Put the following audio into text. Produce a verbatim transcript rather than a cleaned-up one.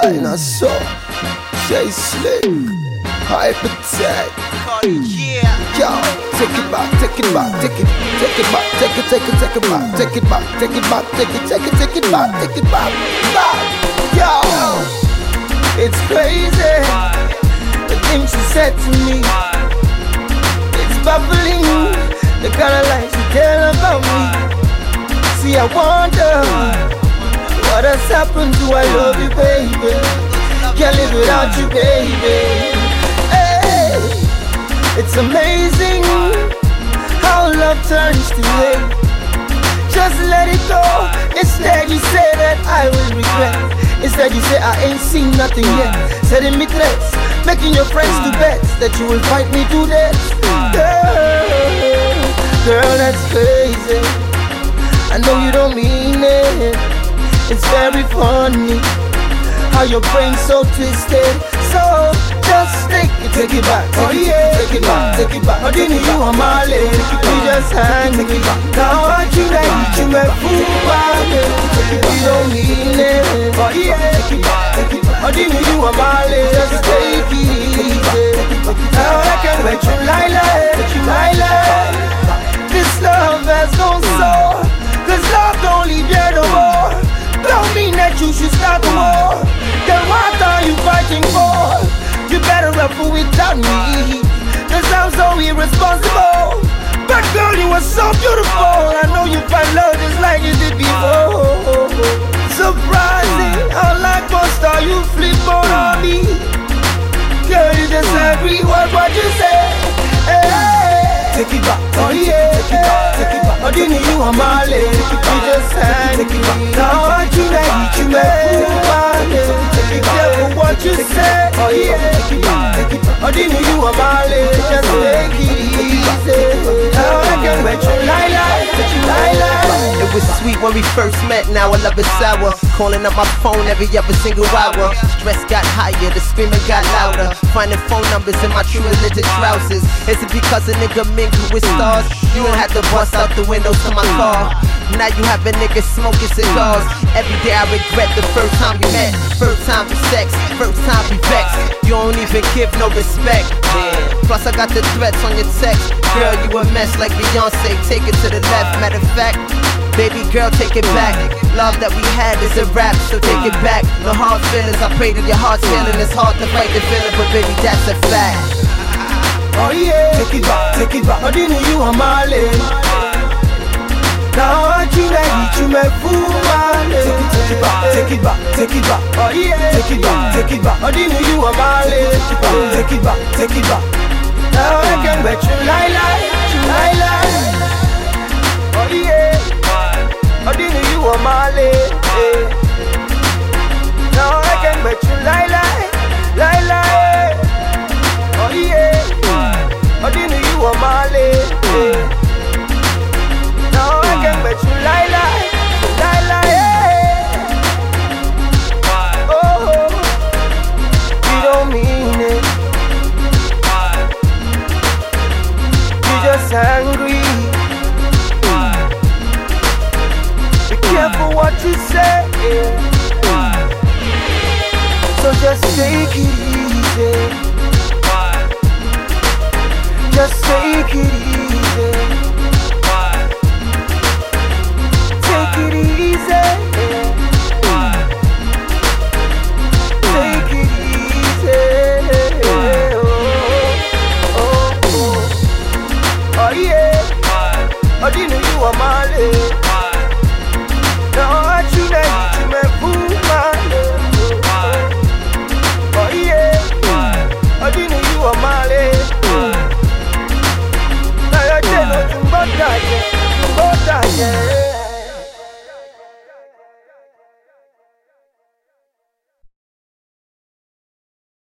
I not so. Jay Slick, Hypertech. Yo, take it back, take it back, take it, take it back, take it, take it, take it back, take it back, take it back, take it, take it, take it back, take it back, back. Yo, it's crazy. The things she said to me, it's baffling. The kind of lies she tell about me. See, I wonder what has happened to I love you, baby. Can't live without you, baby. Hey, it's amazing how love turns to hate. Just let it go. Instead you say that I will regret. Instead you say I ain't seen nothing yet. Setting me threats, making your friends do bets that you will fight me to death. Girl, girl, that's crazy. I know you don't mean it. It's very funny how your brain's so twisted. So just take it, take it back. Oh yeah, take it back, take it back. Oh, didn't you on my leg? You just hang me. Now I want you like you a fool. You don't mean it. Oh yeah, take it back, take it back. Oh, didn't you on my leg? Just take it. Now I can let you lie, lie, let you lie, lie. This love has gone so. Cause love don't leave you no more. Don't mean that you should start the war. Then what are you fighting for? You better run for without me. Cause I'm so irresponsible. But girl, you were so beautiful. I know you find love just like you did before. Surprising how like most are you flip on me. Girl, you just agree with what you say. Hey, take it back, oh yeah, take it back, take it back. Oh, didn't you on my leg? You just hang me. Now I want you like you make me. Be careful what you say. Oh yeah, take it back, take it back. Oh, didn't you on my leg? Just take it easy. Now I can let you lie, lie, let you lie, lie. It was sweet when we first met, now I love it sour. Calling up my phone every other single hour. Stress got higher, the screaming got louder. Finding phone numbers in my true religion trousers. Is it because a nigga mingle with stars? You don't have to bust out the windows to my car. Now you have a nigga smoking cigars. Every day I regret the first time we met. First time for sex, first time we vex. You don't even give no respect. Plus I got the threats on your text. Girl, you a mess like Beyonce, take it to the left. Matter of fact, baby girl, take it back. Love that we had is a rap, so take it back. No hard feelings, I pray that your heart's healing. It's hard to fight the feeling, but baby, that's a fact. Oh yeah, take it back, take it back. Oh, didn't you on my leg? Now I want you like you make fool, man. Take it, take it back, take it back, take it back. Oh yeah, take it back, take it back. Oh, didn't you on my leg? Take it back, take it back. Now I can bet you lie, lie, you lie, lie. Oh yeah, oh didn't you on my leg? Now I can bet you lie, lie, lie, lie. Oh yeah, oh didn't you on my leg? Now I can bet you lie, lie, lie, lie. Oh, you don't mean it. You just angry. Be careful what you say. So just take it easy. Just take it easy.